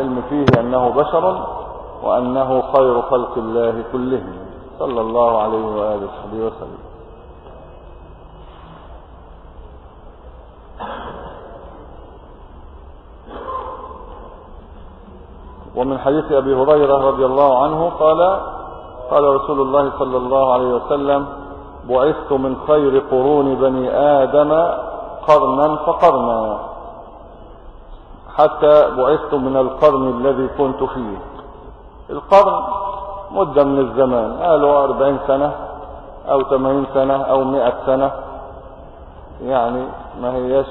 العلم فيه أنه بشر وأنه خير خلق الله كلهم صلى الله عليه وآله وصحبه وسلم. ومن حديث أبي هريرة رضي الله عنه قال رسول الله صلى الله عليه وسلم: بعثت من خير قرون بني آدم قرنا فقرنا حتى بعثت من القرن الذي كنت فيه. القرن مدة من الزمان، قالوا 40 سنة أو 80 سنة أو 100 سنة، يعني ما هيش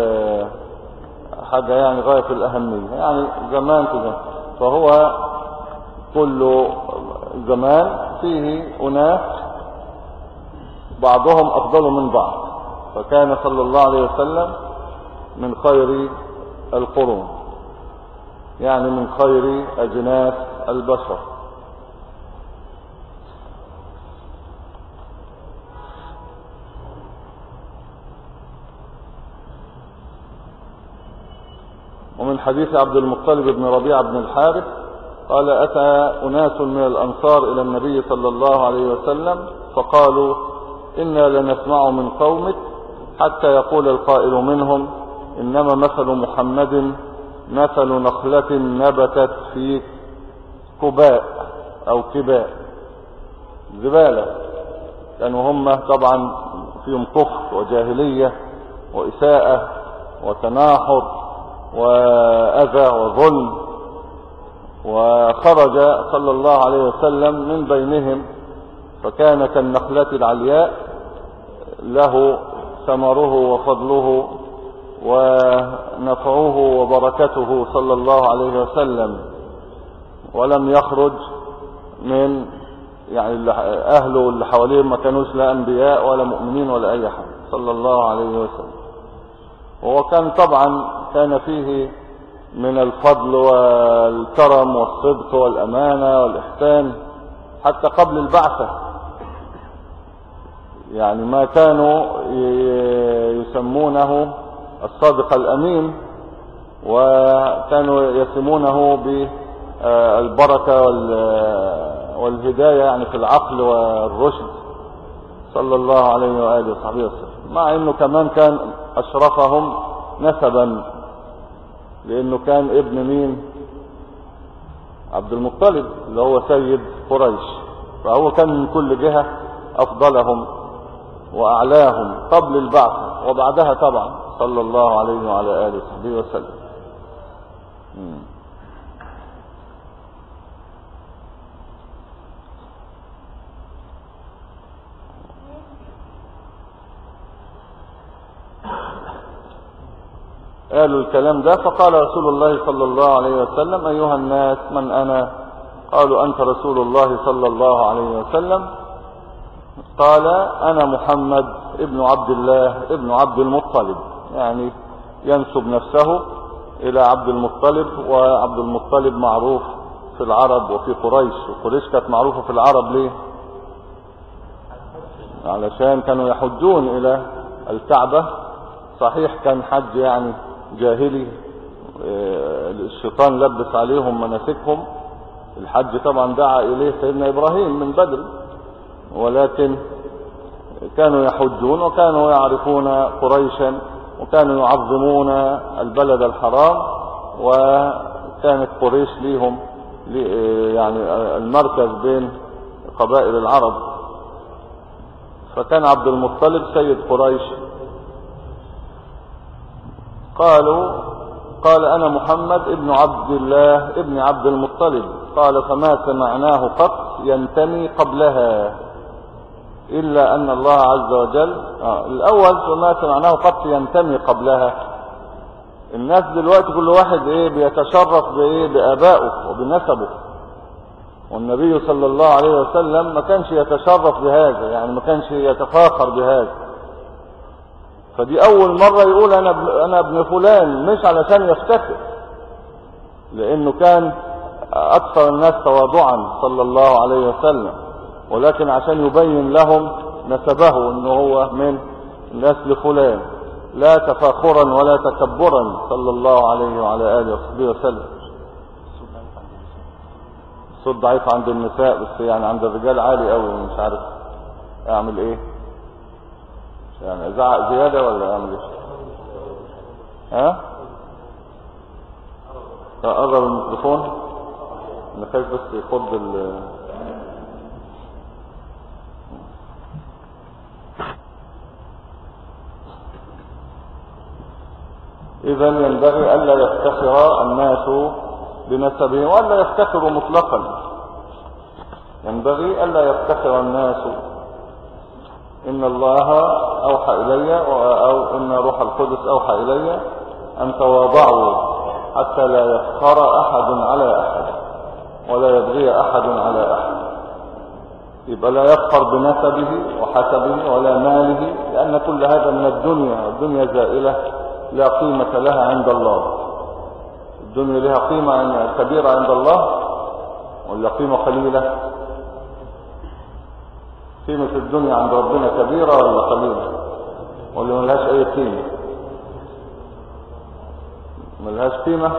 حاجة يعني غاية في الأهمية، يعني زمان كده. فهو كل زمان فيه أناس بعضهم أفضل من بعض، فكان صلى الله عليه وسلم من خير القرون، يعني من خير أجناس البشر. ومن حديث عبد المطلب بن ربيعة بن الحارث قال: أتى أناس من الأنصار إلى النبي صلى الله عليه وسلم فقالوا: إنا لنسمع من قومك حتى يقول القائل منهم: إنما مثل محمد مثل نخلة نبتت في كباء أو كباء زبالة. كانوا هم طبعا فيهم كفر وجاهلية وإساءة وتناحر وأذى وظلم، وخرج صلى الله عليه وسلم من بينهم فكان كالنخلة العلياء، له ثمره وفضله ونفعه وبركته صلى الله عليه وسلم، ولم يخرج من يعني أهله اللي حواليه ما كانوش لا أنبياء ولا مؤمنين ولا أي حاجة صلى الله عليه وسلم. وهو كان طبعا كان فيه من الفضل والكرم والصدق والأمانة والإحسان حتى قبل البعثة، يعني ما كانوا يسمونه الصادق الأمين، وكانوا يسمونه بالبركة والهداية يعني في العقل والرشد صلى الله عليه وآله وصحبه وسلم، مع أنه كمان كان أشرفهم نسبا، لأنه كان ابن مين؟ عبد المطلب اللي هو سيد قريش، فهو كان من كل جهة أفضلهم وأعلاهم قبل البعثة وبعدها طبعا صلى الله عليه وعلى آله وصحبه وسلم. قالوا الكلام ده فقال رسول الله صلى الله عليه وسلم: أيها الناس من أنا؟ قالوا: أنت رسول الله صلى الله عليه وسلم. قال: أنا محمد ابن عبد الله ابن عبد المطلب، يعني ينسب نفسه إلى عبد المطلب، وعبد المطلب معروف في العرب وفي قريش، وقريش كانت معروفة في العرب ليه؟ علشان كانوا يحجون إلى الكعبة. صحيح كان حج يعني جاهلي، الشيطان لبس عليهم مناسكهم، الحج طبعا دعا إليه سيدنا إبراهيم من بدر، ولكن كانوا يحجون وكانوا يعرفون قريشا وكانوا يعظمون البلد الحرام، وكانت قريش ليهم يعني المركز بين قبائل العرب. فكان عبد المطلب سيد قريش. قال: أنا محمد ابن عبد الله ابن عبد المطلب. قال: فما سمعناه قط ينتمي قبلها إلا أن الله عز وجل الأول فما سمعناه قط ينتمي قبلها. الناس دلوقتي كل واحد بيتشرف بآبائه وبنسبه، والنبي صلى الله عليه وسلم ما كانش يتشرف بهذا، يعني ما كانش يتفاخر بهذا. فدي أول مرة يقول أنا ابن فلان، مش علشان يفتخر، لأنه كان أكثر الناس تواضعا صلى الله عليه وسلم، ولكن عشان يبين لهم نسبه أنه هو من نسل فلان، لا تفاخرا ولا تكبرا صلى الله عليه وعلى آله وصحبه وسلم. الصوت ضعيف عند النساء بس يعني عند الرجال عالي قوي، مش عارف اعمل ايه، يعني ازعق زيادة ولا اعمل ايه؟ ها؟ اقرب الميكروفون، انا خايف بس يخض إذا ينبغي ألا يفتخر الناس بنسبهم وألا يفتخروا مطلقا. ينبغي ألا يفتخر الناس إن الله أوحى إلي أو إن روح القدس أوحى إلي أن تواضعوا حتى لا يفخر أحد على أحد ولا يبغي أحد على أحد. يبقى لا يفخر بنسبه وحسبه ولا ماله، لأن كل هذا من الدنيا، والدنيا زائلة لا قيمة لها عند الله. الدنيا لها قيمة كبيرة عند الله ولا قيمة قليلة؟ قيمة الدنيا عند ربنا كبيرة ولا قليلة ولا ملهاش أي قيمة؟ ملهاش قيمة.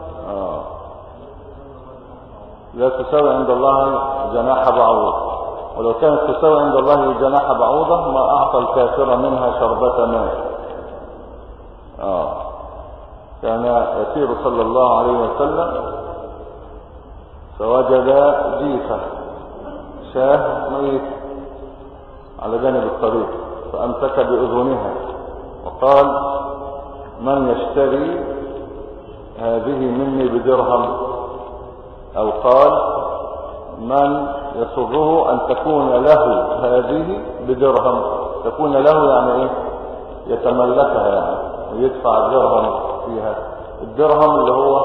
لا تساوي عند الله جناح بعوض، ولو كانت تساوي عند الله جناح بعوضة ما أعطى الكافر منها شربة ماء. كان يسير صلى الله عليه وسلم فوجد جيفة شاه ميت على جانب الطريق، فأمسك بأذنها وقال: من يشتري هذه مني بدرهم؟ أو قال: من يسره أن تكون له هذه بدرهم؟ تكون له يعني إيه؟ يتملكها يعني ويدفع الدرهم فيها. الدرهم اللي هو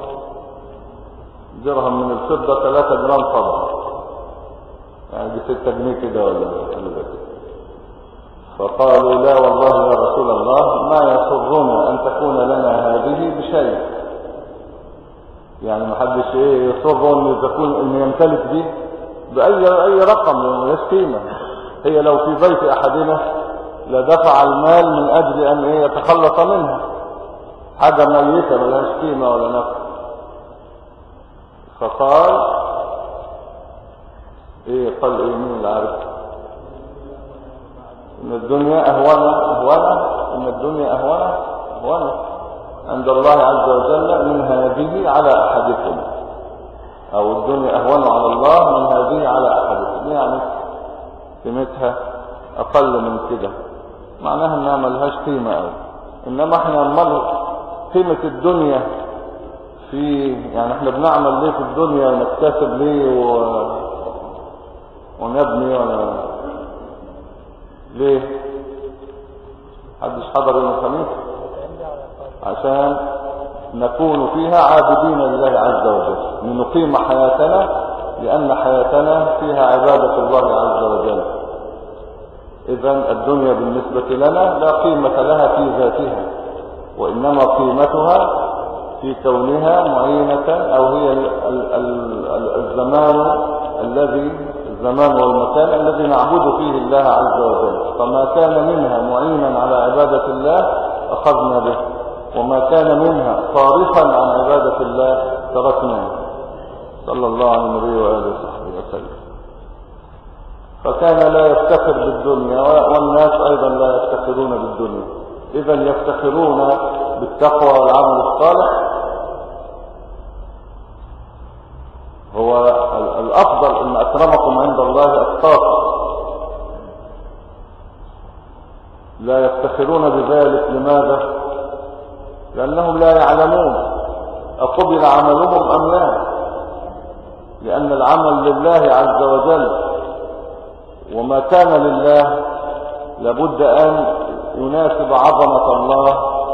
درهم من الفضة 3 جرام فضة، يعني دي 6 جنيه كده ولا كده. فقالوا: لا والله يا رسول الله ما يسرنا أن تكون لنا هذه بشيء. يعني ما حدش يسر ان يمتلك دي بأي رقم، لأنه ملهاش قيمة. هي لو في بيت أحدنا لدفع المال من أجل أن يتخلص منها، حاجة ميتة ملهاش قيمة ولا نفع. فقال قال مين اللي عارف؟ إن الدنيا أهونة إن الدنيا أهونة عند الله عز وجل من هذه على أحدكم، أو الدنيا أهون على الله من هذه على أحدكم، يعني قيمتها أقل من كده، معناها إنها ملهاش قيمة أوي. إنما إحنا نمر قيمة الدنيا في يعني إحنا بنعمل ليه في الدنيا ونكتسب ليه ونبني ليه؟ حدش حضر يوم الخميس؟ عشان نكون فيها عابدين لله عز وجل، لنقيم حياتنا، لأن حياتنا فيها عبادة الله عز وجل. إذن الدنيا بالنسبة لنا لا قيمة لها في ذاتها، وإنما قيمتها في كونها معينة، أو هي الزمان والمكان الذي نعبد فيه الله عز وجل. فما كان منها معينا على عبادة الله أخذنا به، وما كان منها صارفا عن عبادة الله تركناه. صلى الله على النبي وآله وصحبه وسلم. فكان لا يفتخر بالدنيا، والناس أيضا لا يفتخرون بالدنيا. إذا يفتخرون بالتقوى والعمل الصالح. هو الأفضل إن أكرمكم عند الله أتقاكم. لا يفتخرون بذلك. لماذا؟ لأنهم لا يعلمون أقبل عملهم أم لا، لأن العمل لله عز وجل، وما كان لله لابد أن يناسب عظمة الله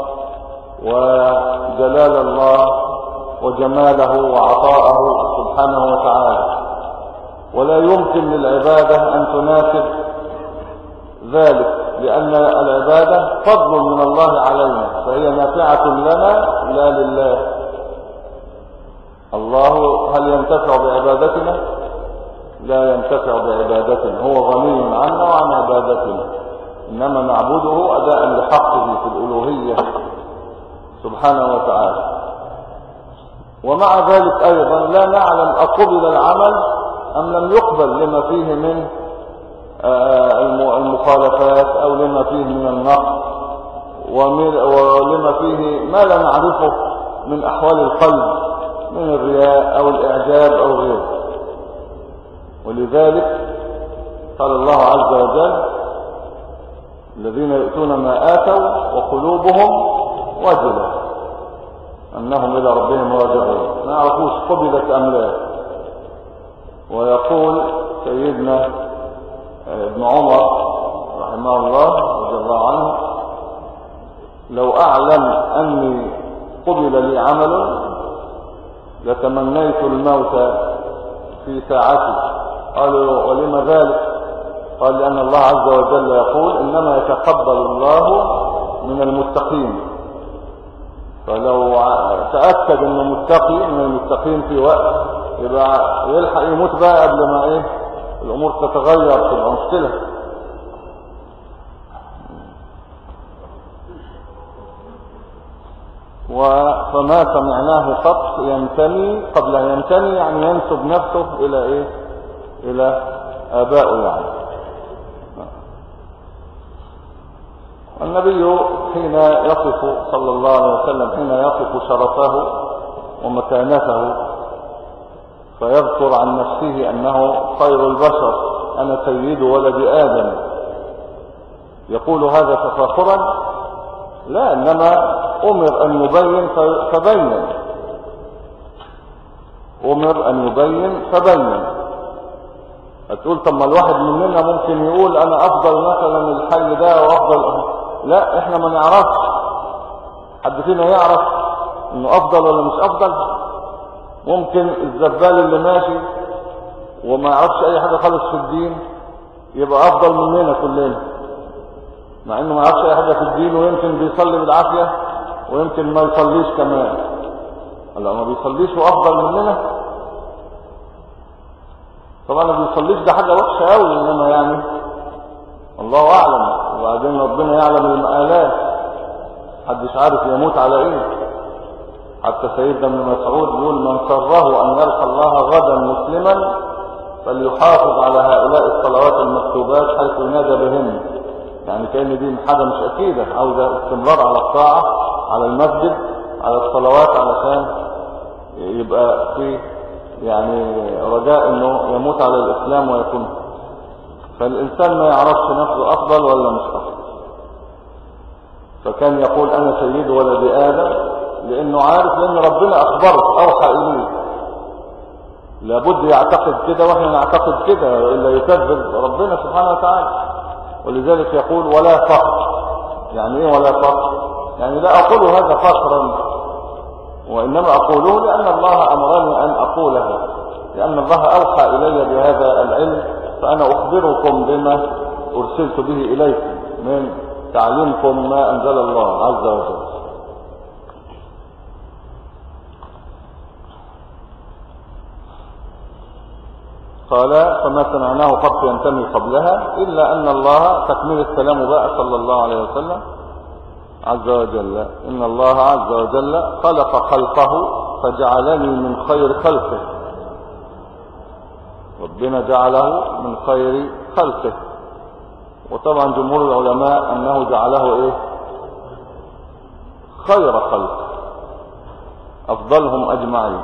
وجلال الله وجماله وعطاءه سبحانه وتعالى، ولا يمكن للعبادة أن تناسب ذلك، لأن العبادة فضل من الله علينا، فهي نافعة لنا لا لله. الله هل ينتفع بعبادتنا؟ لا ينتفع بعبادتنا، هو غني عنا وعن عبادتنا، إنما نعبده أداء لحقه في الألوهية سبحانه وتعالى. ومع ذلك أيضا لا نعلم أقبل العمل أم لم يقبل لما فيه من المخالفات أو لما فيه من النقص ولما فيه ما لا نعرفه من أحوال القلب من الرياء أو الإعجاب أو غيره. ولذلك قال الله عز وجل الذين يؤتون ما آتوا وقلوبهم وجلة أنهم إلى ربهم راجعون، ما يعرفوش قبلت أم لا. ويقول سيدنا ابن عمر رحمه الله رضي الله عنه لو أعلم أني قبل لي عمل لتمنيت الموت في ساعتي. قالوا ولما ذلك؟ قال لأن الله عز وجل يقول إنما يتقبل الله من المتقين، فلو تأكد أنه متقي من المتقين في وقت يبقى يلحق يموت بقى قبل ما الأمور تتغير تبقى مشكلة. فما سمعناه قط ينتمي قبل ينتمي يعني ينسب نفسه إلى إلى آبائه يعني. النبي حين يصف صلى الله عليه وسلم حين يصف شرفه ومكانته فيذكر عن نفسه أنه خير البشر أنا سيد ولد آدم، يقول هذا تفاخرا؟ لا، إنما أمر أن يبين فبين، أمر أن يبين فبين. هتقول طب ما الواحد مننا ممكن يقول أنا أفضل مثلا الحي ده وأفضل، لا إحنا ما نعرفش. حد فينا يعرف إنه أفضل ولا مش أفضل؟ ممكن الزبال اللي ماشي وما يعرفش أي حاجة خالص في الدين يبقى أفضل مننا كلنا، مع إنه ما يعرفش أي حاجة في الدين ويمكن بيصلي بالعافية ويمكن ما يصليش كمان. لا، ما بيصليش وأفضل مننا؟ طبعا ما بيصليش ده حاجة وحشة أوي، إنما يعني الله أعلم. وبعدين ربنا يعلم المآلات، محدش عارف يموت على إيه. حتى سيدنا ابن مسعود يقول من سره أن يلقى الله غدا مسلما فليحافظ على هؤلاء الصلوات المكتوبات حيث ينادى بهن. يعني كأن دي حاجة مش أكيدة، عاوزة استمرار على الطاعة على المسجد على الصلوات علشان يبقى في يعني رجاء انه يموت على الاسلام ويكون. فالانسان ما يعرفش نفسه افضل ولا مش افضل، فكان يقول انا سيد ولد ادم لانه عارف، لان ربنا اخبره اوحى اليه. لابد يعتقد كده واحنا نعتقد كده الا يكذب ربنا سبحانه وتعالى. ولذلك يقول ولا فخر. يعني ايه ولا فخر؟ يعني لا اقول هذا فخرا، وإنما أقوله لأن الله أمرني أن أقوله، لأن الله أوحى إلي بهذا العلم، فأنا أخبركم بما أرسلت به إليكم من تعليمكم ما أنزل الله عز وجل. قال فما سمعناه قط ينتمي قبلها إلا أن الله تكمل الكلام بقى صلى الله عليه وسلم عز وجل إن الله عز وجل خلق خلقه فجعلني من خير خلقه. ربنا جعله من خير خلقه، وطبعا جمهور العلماء أنه جعله خير خلق أفضلهم أجمعين.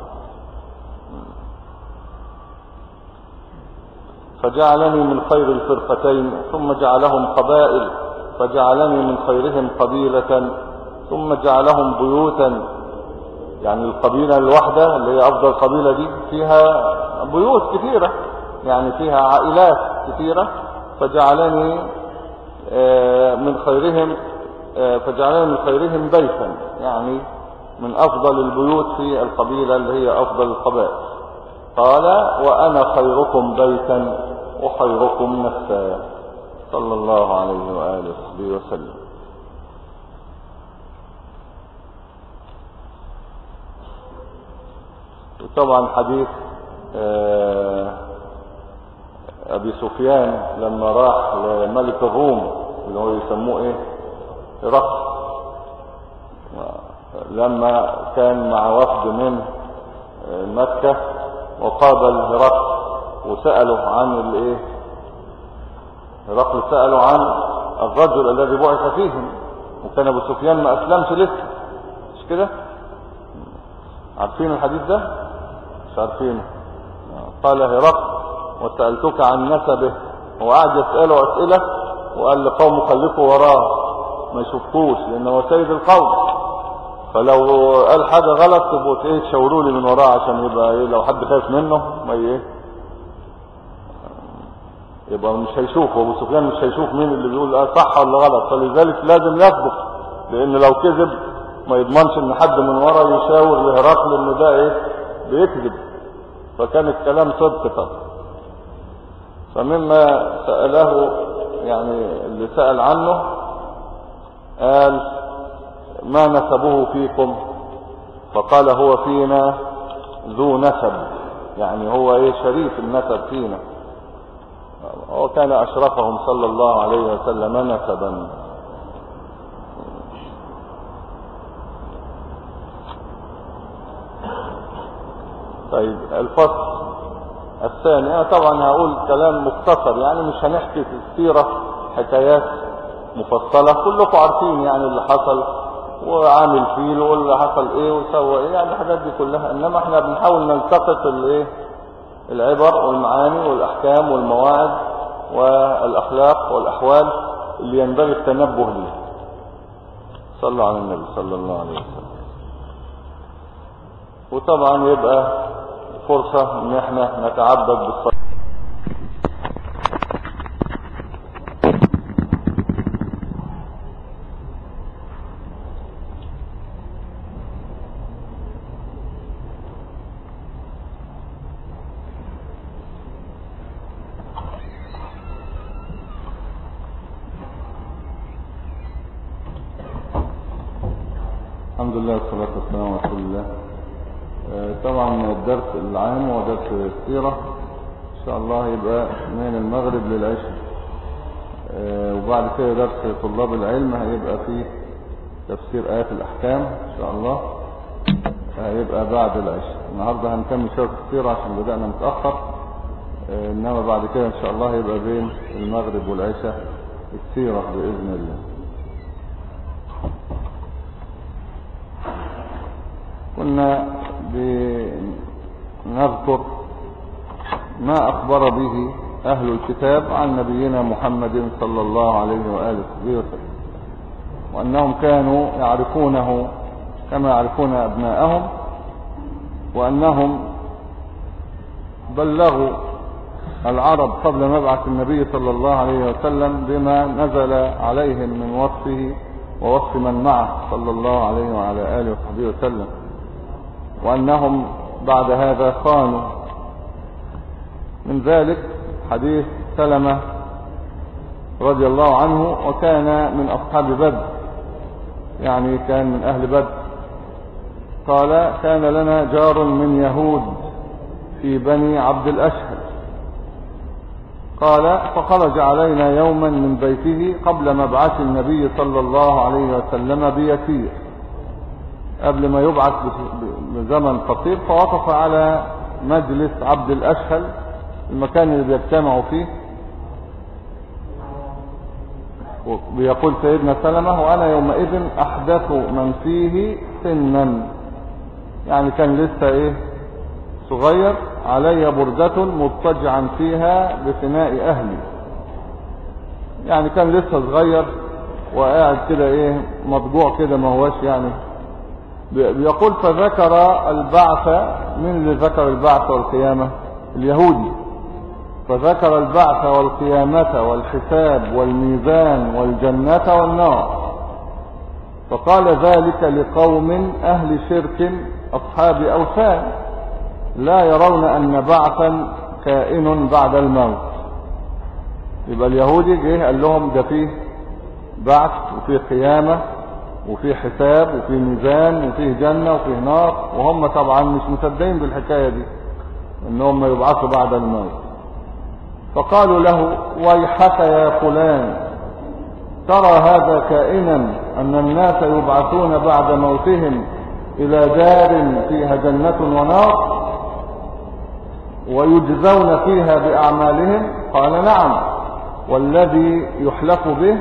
فجعلني من خير الفرقتين ثم جعلهم قبائل فجعلني من خيرهم قبيلة ثم جعلهم بيوتا. يعني القبيلة الواحدة اللي هي أفضل قبيلة دي فيها بيوت كثيرة، يعني فيها عائلات كثيرة. فجعلني من خيرهم بيتا، يعني من أفضل البيوت في القبيلة اللي هي أفضل القبائل. قال وأنا خيركم بيتا وخيركم نفسا صلى الله عليه وآله وسلم. طبعا حديث أبي سفيان لما راح لملك الروم اللي هو يسموه هرقل، لما كان مع وفد من مكة وقابل هرقل وسألوا عن الايه، هرقل سألوا عن الرجل الذي بعث فيهم، وكان ابو سفيان ما اسلمش لسه، مش كده؟ عارفين الحديث ده؟ مش عارفينه. قال هرقل وسألتك عن نسبه، هو قاعد يسأله أسئلة وقال لقوم خلفوا وراه ما يشوفوش لأنه هو سيد القوم، فلو قال حاجة غلط تبقوا ايه تشاوروا لي من وراه عشان يبقى ايه لو حد خايف منه ما ايه يبقى مش هيشوف، وابو سفيان مش هيشوف مين اللي بيقول صح ولا غلط، فلذلك لازم يسبق، لان لو كذب ما يضمنش ان حد من ورا يشاور لهرقل ان ده ايه بيكذب، فكان الكلام صدق طبعا. فمما سأله يعني اللي سأل عنه قال ما نسبه فيكم؟ فقال هو فينا ذو نسب، يعني هو ايه شريف النسب فينا، هو كان أشرفهم صلى الله عليه وسلم نسبا. طيب الفصل الثاني، أنا طبعا هقول كلام مختصر، يعني مش هنحكي في السيرة حكايات مفصلة، كلكم عارفين يعني اللي حصل وعامل فيل واللي حصل ايه وسوى ايه، يعني الحاجات دي كلها، انما احنا بنحاول نلتقط الايه العبر والمعاني والاحكام والمواعظ والاخلاق والاحوال اللي ينبغي التنبه لها. صلوا على النبي صلى الله عليه وسلم. وطبعا يبقى فرصة ان احنا نتعبد بالصلاة. الحمد لله والصلاة والسلام على رسول الله. طبعا الدرس العام هو درس السيرة ان شاء الله يبقى من المغرب للعشاء، وبعد كده درس طلاب العلم هيبقى فيه تفسير آيات الأحكام ان شاء الله، هيبقى بعد العشاء. النهاردة هنكمل شوية السيرة عشان بدأنا متأخر، انما بعد كده ان شاء الله هيبقى بين المغرب والعشاء السيرة بإذن الله. كنا بنذكر ما أخبر به أهل الكتاب عن نبينا محمد صلى الله عليه وآله وسلم، وأنهم كانوا يعرفونه كما يعرفون أبناءهم، وأنهم بلغوا العرب قبل مبعث النبي صلى الله عليه وسلم بما نزل عليهم من وصفه ووصف من معه صلى الله عليه وعلى آله وصحبه وسلم، وأنهم بعد هذا خانوا. من ذلك حديث سلمة رضي الله عنه، وكان من أصحاب بدر، يعني كان من أهل بدر. قال كان لنا جار من يهود في بني عبد الأشهر، قال فخرج علينا يوما من بيته قبل مبعث النبي صلى الله عليه وسلم بيسير، قبل ما يبعث بزمن قصير، فوقف على مجلس عبد الأشهل، المكان اللي بيجتمعوا فيه. ويقول سيدنا سلمة وأنا يومئذ أحدث من فيه سنا، يعني كان لسه ايه صغير، علي بردة مضطجعا فيها بفناء أهلي، يعني كان لسه صغير وقاعد كده ايه مضجوع كده، ما هوش يعني. بيقول فذكر البعث، من اللي ذكر البعث والقيامة؟ اليهودي. فذكر البعث والقيامة والحساب والميزان والجنة والنار، فقال ذلك لقوم أهل شرك أصحاب أوثان لا يرون أن بعثا كائن بعد الموت. يبقى اليهودي جه قال لهم ده فيه بعث وفيه قيامة وفيه حساب وفيه ميزان وفيه جنة وفيه نار، وهم طبعا مش مصدقين بالحكاية دي انهم يبعثوا بعد الموت. فقالوا له ويحك يا فلان، ترى هذا كائنا أن الناس يبعثون بعد موتهم إلى دار فيها جنة ونار ويجزون فيها بأعمالهم؟ قال نعم. والذي يحلف به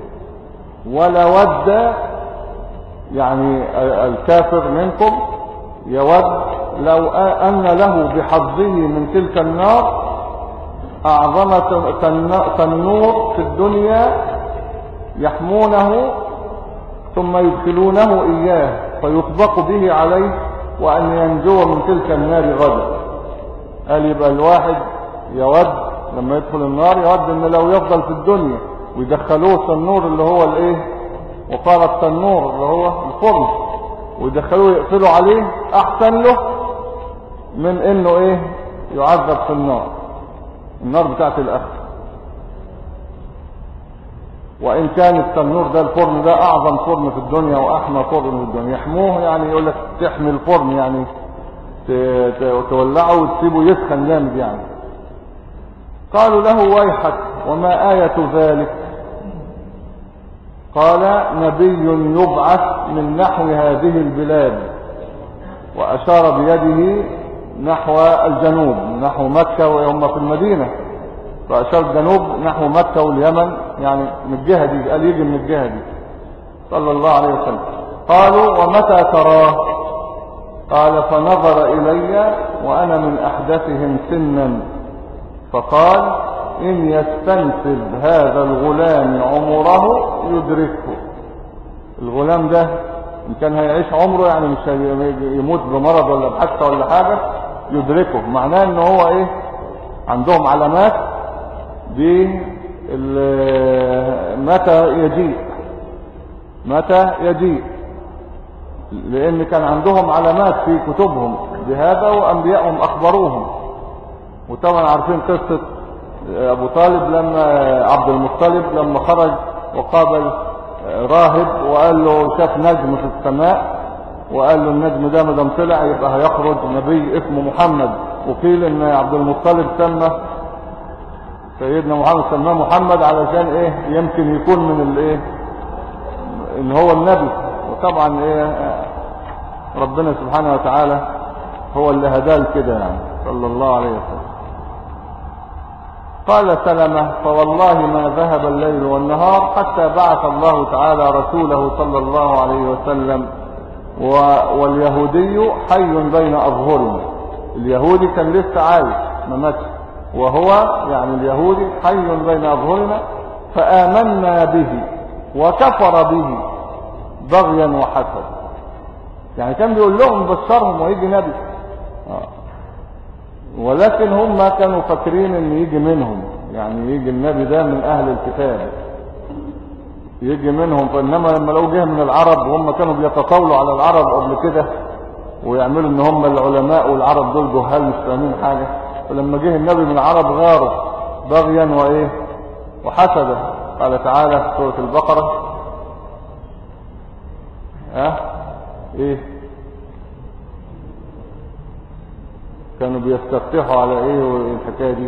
ولود، يعني الكافر منكم يود لو أن له بحظه من تلك النار أعظم تنور في الدنيا يحمونه ثم يدخلونه إياه فيطبق به عليه وأن ينجو من تلك النار غدا. قال يبقى الواحد يود لما يدخل النار يود ان لو يفضل في الدنيا ويدخلوه التنور اللي هو الايه، وقال التنور اللي هو الفرن، ويدخلوه يقفلوا عليه احسن له من انه ايه يعذب في النار بتاعت الاخر. وان كان التنور ده الفرن ده اعظم فرن في الدنيا واحمى فرن في الدنيا، يحموه يعني يقول لك تحمي الفرن يعني تولعه وتسيبه يسخن جامد يعني. قالوا له ويحك وما آية ذلك؟ قال نبي يبعث من نحو هذه البلاد، وأشار بيده نحو الجنوب نحو مكة وهم في المدينة، فأشار الجنوب نحو مكة واليمن يعني من الجهة دي، قال يجي من الجهة دي صلى الله عليه وسلم. قالوا ومتى تراه؟ قال فنظر إلي وأنا من أحدثهم سنا فقال إن يستنفذ هذا الغلام عمره يدركه. الغلام ده إن كان هيعيش عمره يعني مش يموت بمرض ولا بحكة ولا حاجة يدركه، معناه إنه هو إيه عندهم علامات متى يجيء، لأن كان عندهم علامات في كتبهم بهذا وأنبيائهم أخبروهم. وطبعا عارفين قصة أبو طالب لما عبد المطلب لما خرج وقابل راهب وقال له شاف نجم في السماء وقال له النجم ده مدام طلع يبقى هيخرج نبي اسمه محمد. وقيل ان عبد المطلب سمى سيدنا محمد سماه محمد علشان ايه يمكن يكون من الايه ان هو النبي. وطبعا ايه ربنا سبحانه وتعالى هو اللي هداه كده يعني صلى الله عليه وسلم. قال سلمة فوالله ما ذهب الليل والنهار حتى بعث الله تعالى رسوله صلى الله عليه وسلم واليهودي حي بين أظهرنا. اليهودي كان لسه عايش ما ماتش، وهو يعني اليهودي حي بين أظهرنا فآمنا به وكفر به بغيا وحسد. يعني كان بيقول لهم بشرهم ويجي نبي ولكن هم كانوا فاكرين ان يجي منهم، يعني يجي النبي ده من اهل الكتاب يجي منهم. فانما لما لو جه من العرب وهم كانوا بيتطاولوا على العرب قبل كده ويعملوا ان هم العلماء والعرب دول جهال مش فاهمين حاجه، فلما جه النبي من العرب غاروا بغيا وايه وحسدا. قال تعالى في سوره البقره ايه كانوا بيستفتحوا على ايه والحكايه دي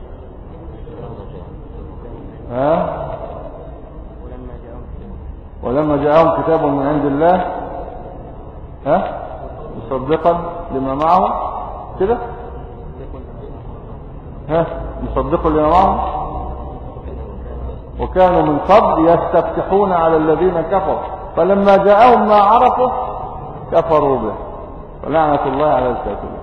ولما جاءهم كتاب من عند الله مصدقا لما معهم كده مصدقا لما معهم وكانوا من قبل يستفتحون على الذين كفروا فلما جاءهم ما عرفوا كفروا به ولعنة الله على الكافرين.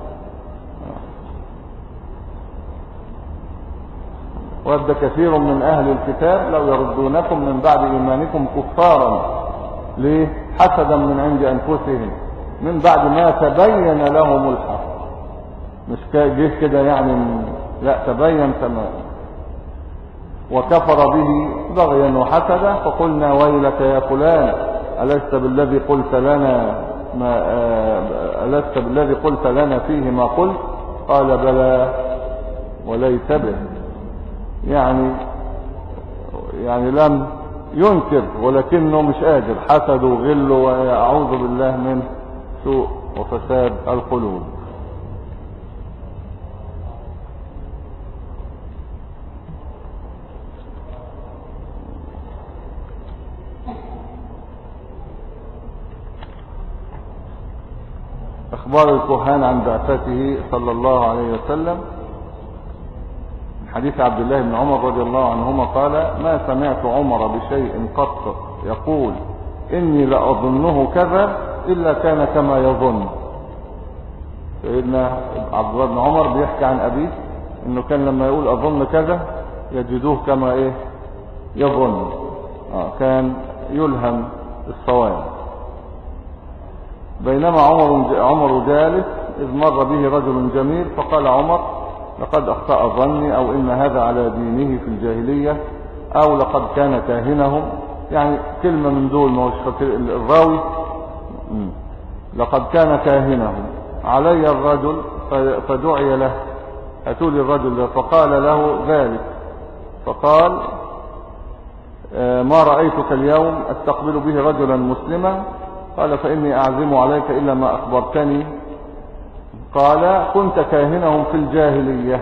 ود كثير من أهل الكتاب لو يردونكم من بعد إيمانكم كفارا ليه؟ حسدا من عند أنفسهم من بعد ما تبين لهم الحق. مش جه كده يعني لا تبين تماما. وكفر به بغيا وحسدا فقلنا ويلك يا فلان ألست بالذي قلت لنا فيه ما قلت؟ قال بلى وليس به. يعني لم ينكر ولكنه مش قادر، حسد وغل وأعوذ بالله من سوء وفساد القلوب. أخبار الكهان عن بعثته صلى الله عليه وسلم. حديث عبد الله بن عمر رضي الله عنهما قال: ما سمعت عمر بشيء قط يقول إني لأظنه كذا إلا كان كما يظن. سيدنا عبد الله بن عمر بيحكي عن أبيه إنه كان لما يقول أظن كذا يجدوه كما يظن. كان يلهم الصواب. بينما عمر جالس إذ مر به رجل جميل فقال عمر: لقد أخطأ ظني، أو إن هذا على دينه في الجاهلية، أو لقد كان كاهنهم. يعني كلمة من دول، ما هوش الراوي. لقد كان كاهنهم علي الرجل فدعي له، أتوا لي الرجل ده فقال له ذلك، فقال: ما رأيتك اليوم أستقبل به رجلا مسلما. قال: فإني أعزم عليك إلا ما أخبرتني. قال: كنت كاهنهم في الجاهلية،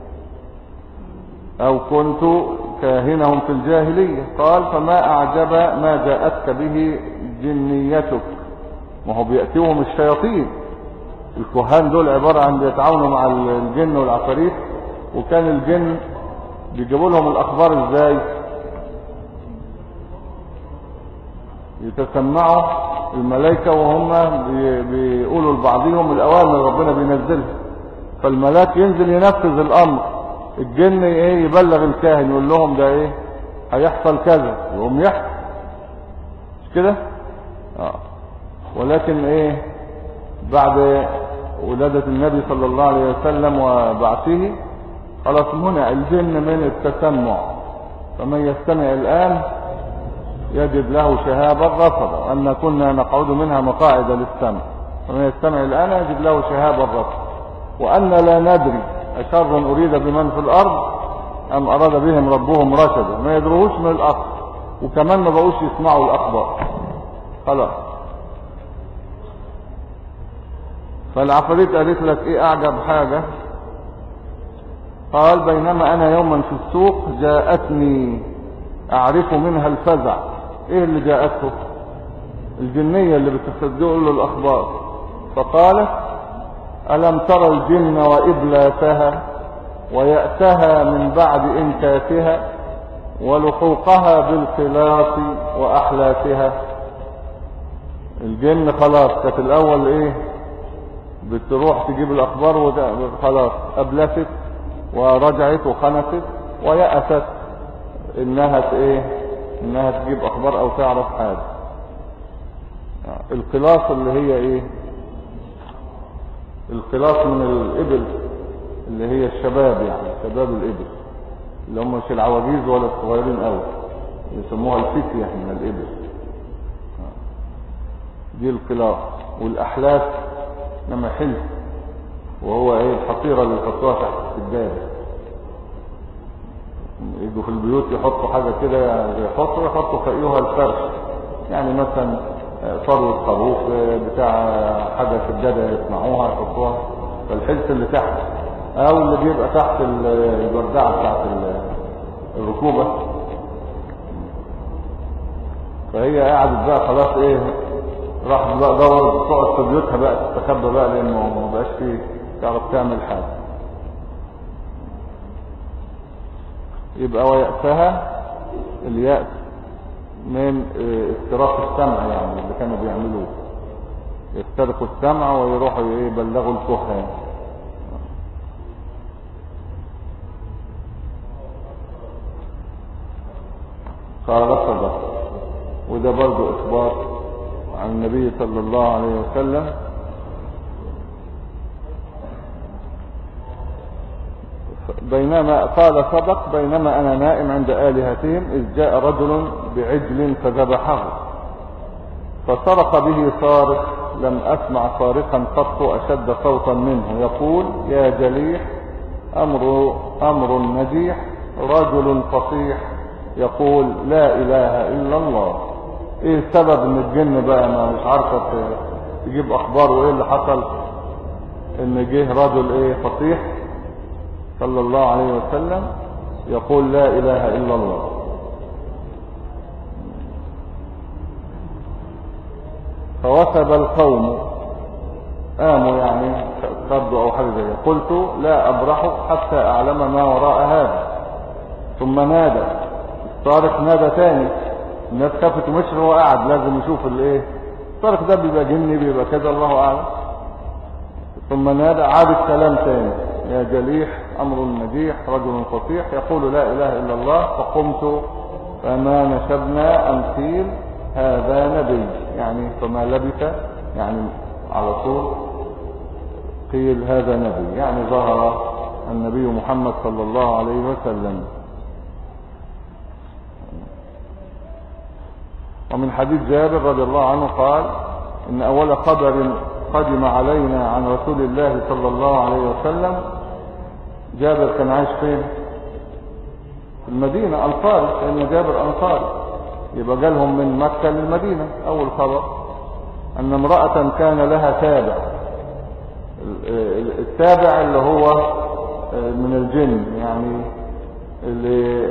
أو كنت كاهنهم في الجاهلية. قال: فما أعجب ما جاءتك به جنيتك. ما هو بيأتيهم الشياطين. الكهان دول عبارة عن بيتعاونوا مع الجن والعفاريت، وكان الجن بيجيبوا لهم الأخبار إزاي؟ يتسمعوا الملائكة وهم بيقولوا لبعضهم الأوامر ربنا بينزلها، فالملاك ينزل ينفذ الأمر. الجن يبلغ الكاهن يقول لهم ده هيحصل كذا، يقوم يحصل. مش كده؟ ولكن بعد ولادة النبي صلى الله عليه وسلم وبعثه خلاص منع الجن من التسمع، فمن يستمع الآن يجد له شهابا رصدا، أن كنا نقعد منها مقاعد للسمع، فمن يستمع الآن يجد له شهابا رصدا، وأن لا ندري أشر أريد بمن في الأرض أم أراد بهم ربهم رشدا. ما يدروهوش من الأرض، وكمان ما بقوش يسمعوا الأخبار خلاص. فالعفريت قالت لك أعجب حاجة؟ قال: بينما أنا يوما في السوق جاءتني أعرف منها الفزع. اللي جاءته؟ الجنية اللي بتصدق له الأخبار. فقالت: ألم ترى الجن وإبلاسها ويأتها من بعد إنكاسها ولحوقها بالخلاص وأحلاسها. الجن خلاص كانت الأول بتروح تجيب الأخبار وخلاص أبلست ورجعت وخنست ويأست إنها تجيب أخبار أو تعرف حاجة. الخلاص اللي هي الخلاص من الإبل اللي هي الشباب، يعني شباب الإبل اللي هم مش العواجيز ولا الصغيرين قوي، يسموها الفتية من الإبل. دي الخلاص. والأحلاف لما حلف، وهو الحصيرة اللي يحطوها تحت السجادة. يجوا في البيوت يحطوا حاجة كده، يحطوا فوقيها الفرش، يعني مثلا فروة خروف بتاع حاجة سجادة يصنعوها يحطوها. فالحلف اللي تحت، او اللي بيبقى تحت البردعة بتاعت الركوبة. فهي قاعدت بقى خلاص راح بقى دور تقعد في بيوتها بقى تستخبى بقى، لانه ما بقاش فيه تعرف تعمل حاجة. يبقى ويأسها اليأس من استراق السمع، يعني اللي كانوا بيعملوه يسترقوا السمع ويروحوا يبلغوا الكهان. قال صدق. وده برضو إخبار عن النبي صلى الله عليه وسلم. بينما قال صدق: بينما أنا نائم عند آلهتهم إذ جاء رجل بعجل فذبحه فصرخ به صارخ لم أسمع صارخا قط أشد صوتا منه يقول: يا جليح أمر نجيح رجل فصيح يقول لا إله إلا الله. السبب ان الجن بقى ما مش عارفة تجيب أخبار، وإيه اللي حصل؟ ان جه رجل فصيح صلى الله عليه وسلم يقول لا إله إلا الله. فوثب القوم قاموا يعني صدوا او حاجه زي كده. قلت لا ابرح حتى اعلم ما وراء هذا. ثم نادى الصارخ، نادى تاني، الناس خافت ومشي، هو قاعد لازم يشوف الايه الصارخ ده، بيبقى جني بيبقى كذا الله اعلم. ثم نادى، عاد الكلام تاني، يا جليح امر نجيح رجل فصيح يقول لا اله الا الله. فقمت فما نشبنا ان قيل هذا نبي، يعني فما لبث يعني على طول قيل هذا نبي، يعني ظهر النبي محمد صلى الله عليه وسلم. ومن حديث جابر رضي الله عنه قال إن أول خبر قدم علينا عن رسول الله صلى الله عليه وسلم، جابر كان عايش فين؟ في المدينة، أنصاري، لأن جابر أنصاري، يبقى جالهم من مكة للمدينة. أول خبر أن امرأة كان لها تابع، التابع اللي هو من الجن، يعني اللي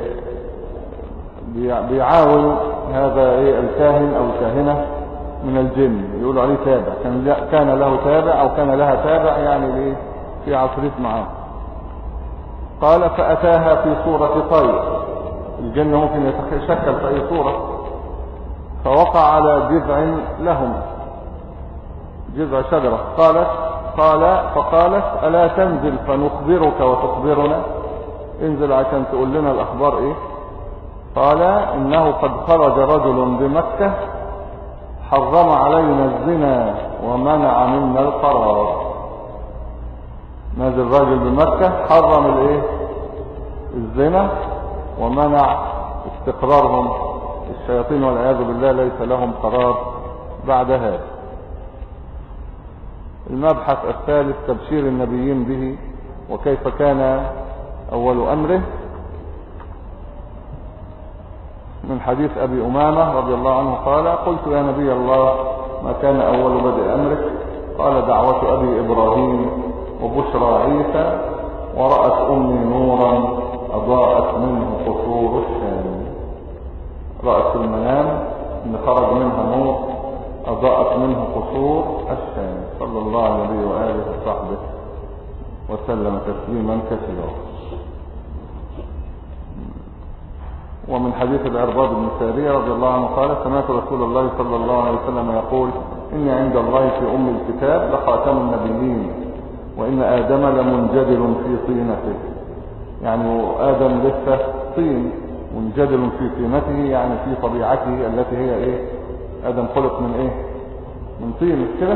بيعاون هذا ايه الكاهن او الكاهنة من الجن، يقولوا عليه تابع. كان له تابع او كان لها تابع، يعني ليه في عفريت معاه. قال فأتاها في صورة طير، الجن ممكن يتشكل في اي صورة، فوقع على جذع لهم، جذع شجرة. فقالت ألا تنزل فنخبرك وتخبرنا، انزل عشان تقول لنا الأخبار ايه. قال إنه قد خرج رجل بمكة حرم علينا الزنا ومنع منا القرار. نازل راجل بمكة حرم الايه الزنا ومنع استقرارهم، الشياطين والعياذ بالله ليس لهم قرار بعد هذا. المبحث الثالث تبشير النبيين به وكيف كان أول أمره. من حديث أبي أمامة رضي الله عنه قال قلت يا نبي الله ما كان أول بدء أمرك؟ قال دعوة أبي إبراهيم وبشرى عيسى ورأت أمي نورا أضاءت منه قصور الشام. رأت في المنام أن خرج منها نور أضاءت منه قصور الشام، صلى الله عليه وآله وصحبه وسلم تسليما كثيرا. ومن حديث العرباض بن سارية رضي الله عنه قال سمعت رسول الله صلى الله عليه وسلم يقول إني عند الله في أم الكتاب لخاتم النبيين وإن آدم لمنجدل في طينته، يعني آدم لسه طين، منجدل في طينته يعني في طبيعته التي هي إيه؟ آدم خلق من إيه؟ من طين كده.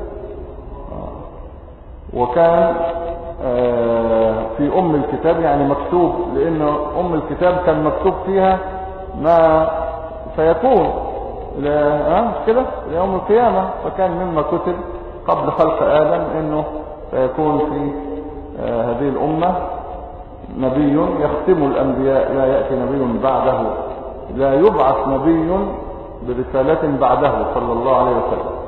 وكان في أم الكتاب يعني مكتوب، لأن أم الكتاب كان مكتوب فيها ما سيكون كده ليوم القيامة، فكان مما كتب قبل خلق آدم أنه سيكون في هذه الأمة نبي يختم الأنبياء، لا يأتي نبي بعده، لا يبعث نبي برسالة بعده صلى الله عليه وسلم.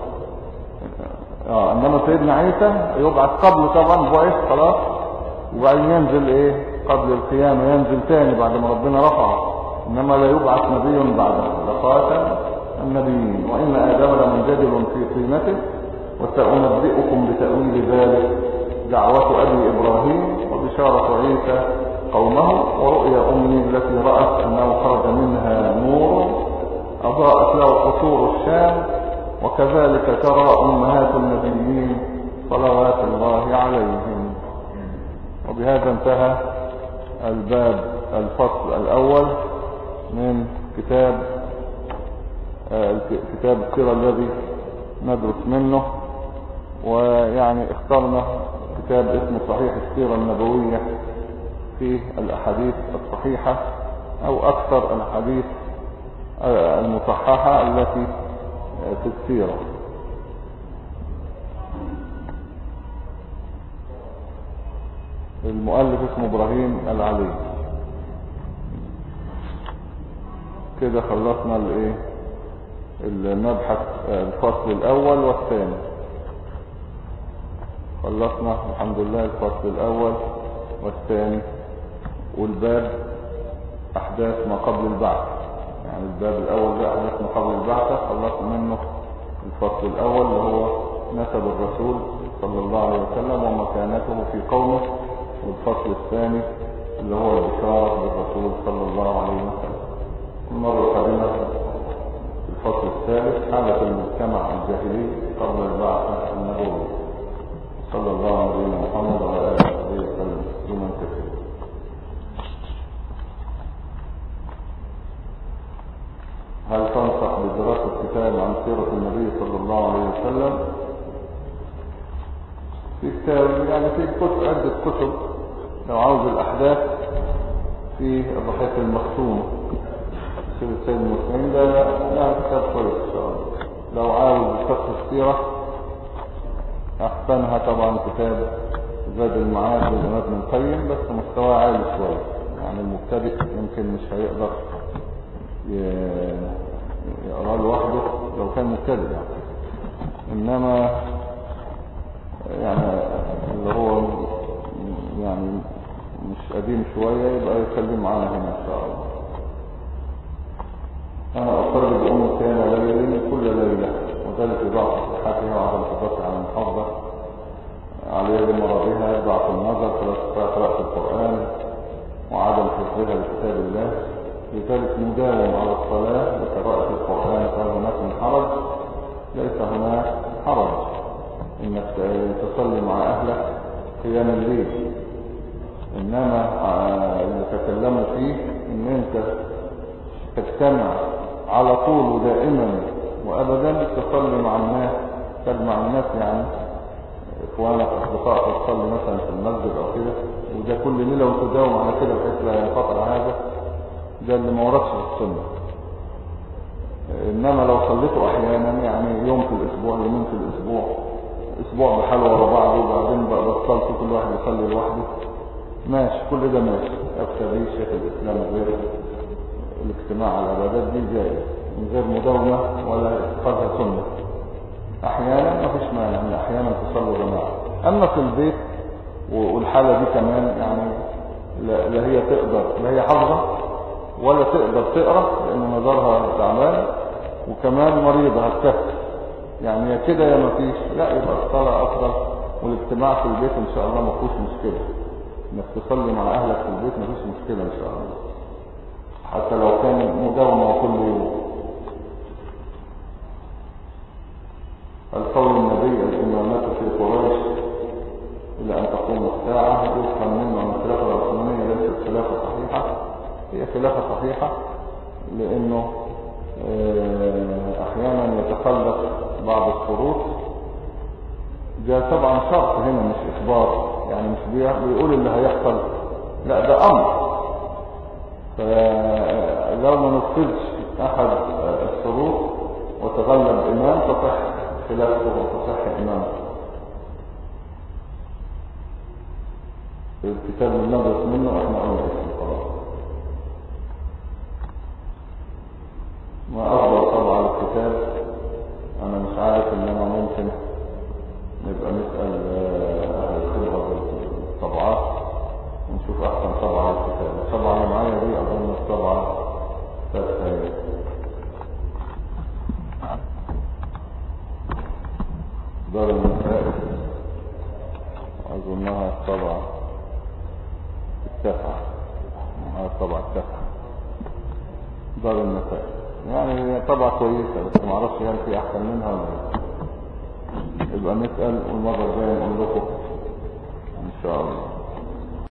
انما سيدنا عيسى يبعث قبل طبعا بعث خلاص، وبعدين ينزل ايه قبل القيامة، ينزل تاني بعد ما ربنا رفعه، انما لا يبعث نبي بعده، لخاتم النبيين. وان آدم لمنجدل في طينته وسأنبئكم بتأويل ذلك، دعوة أبي إبراهيم وبشارة عيسى قومه ورؤيا أمي التي رأت أنه خرج منها نور أضاءت له قصور الشام، وكذلك ترى أمهات النبيين صلوات الله عليهم. وبهذا انتهى الباب الفصل الأول من كتاب السيرة الذي ندرس منه. ويعني اخترنا كتاب اسمه صحيح السيرة النبوية في الأحاديث الصحيحة أو أكثر الأحاديث المصححة التي في السيرة. المؤلف اسمه إبراهيم العلي. كده خلصنا الايه المبحث الفصل الأول والثاني، خلصنا الحمد لله الفصل الأول والثاني. والباب أحداث ما قبل البعث، يعني الباب الأول ده أحداث ما قبل البعث، خلصنا منه الفصل الأول اللي هو نسب الرسول في قومه، والفصل الثاني اللي هو البشارة بالرسول صلى الله عليه وسلم. المرة القادمة في الفصل الثالث حالة المجتمع الجاهلي قبل البعثة النبوية. صلى الله على نبينا محمد وعلى آله وصحبه وسلم تسليما كثيرا. هل تنصح بدراسة كتاب عن سيرة النبي صلى الله عليه وسلم؟ في كتاب يعني في كتب، عدة كتب. لو عاوز الأحداث في الضحية المختومة سيرة سيد المسلمين ده كتاب كويس إن شاء الله. لو عاوز فقه السيرة أحسنها طبعا كتاب زاد المعاد للإمام ابن القيم، بس مستوى عالي شوية، يعني المبتدئ يمكن مش هيقدر يقرأ لوحده لو كان مبتدئ يعني. إنما يعني اللي هو يعني مش قديم شوية يبقى يتكلم معانا هنا إن شاء الله. أنا أصلي بأم كان ليلين كل ليلة، وذلك ضعف صحتها وعدم قدرتها على المحافظة عليها لمرضها، ضعف النظر، فلا قراءة القرآن، وعدم حفظها لكتاب الله. لذلك مداوم على الصلاة وقراءة القرآن. فهل هناك من حرج؟ ليس هناك حرج إنك تصلي مع أهلك قيام الليل، إنما اللي تكلموا فيه إن أنت تجتمع على طول ودائما وأبدا تصلي مع الناس، تجمع الناس يعني إخوانك أصدقائك تصلي مثلا في المسجد أو كده، وده كل ليلة وتداوم على كده بحيث لا ينقطع هذا. ده اللي ما وردش في السنة. إنما لو صليته أحيانا يعني يوم في الأسبوع، يومين في الأسبوع، أسبوع بحاله ورا بعضه، وبعدين بقى بطلت كل واحد يصلي لوحده، ماشي، كل ده ماشي. أفتى به شيخ الإسلام غير الاجتماع على العبادات دي جائز من غير مداومة ولا اتخاذها سنة. أحيانا ما فيش مانع إن أحيانا تصلوا جماعة. أما في البيت والحالة دي كمان يعني لا هي تقدر، لا هي حافظة ولا تقدر تقرأ لأن نظرها تعبان، وكمان مريضة هتكفي، يعني يا كده يا ما فيش، لا يبقى الصلاة أفضل. والاجتماع في البيت إن شاء الله ما فيهوش مشكلة، إنك تصلي مع أهلك في البيت ما فيش مشكلة إن شاء الله، حتى لو كان مداومة كل يوم. القول النبي الإمامات في قريش إلى أن تقوم الساعة يفهم منه أن الخلافة العثمانية ليست خلافة صحيحة. هي خلافة صحيحة لأنه أحيانا يتخلف بعض الشروط. ده طبعا شرط هنا مش إخبار، يعني مش بيقول اللي هيحصل، لا ده أمر. فلو ما نفذش أحد الشروط وتغلب إمام تصح خلافته وتصح إمامته. الكتاب اللي ندرس منه احنا قلنا اسمه خلاص. ما أفضل طبعا الكتاب أنا مش عارف، إنما ممكن نبقى نسأل أهل الخبرة بالطبعات ونشوف أحسن طبعة الكتاب. الطبعة اللي معايا دي أظن الطبعة تسهيل. دار المسائل أظنها الطبعة التسعة، الطبعة التسعة دار المسائل. يعني هي طبعة كويسة بس معرفش هل في أحسن منها ولا لا. يبقى نسأل والمرة الجاية نقول لكم إن شاء الله.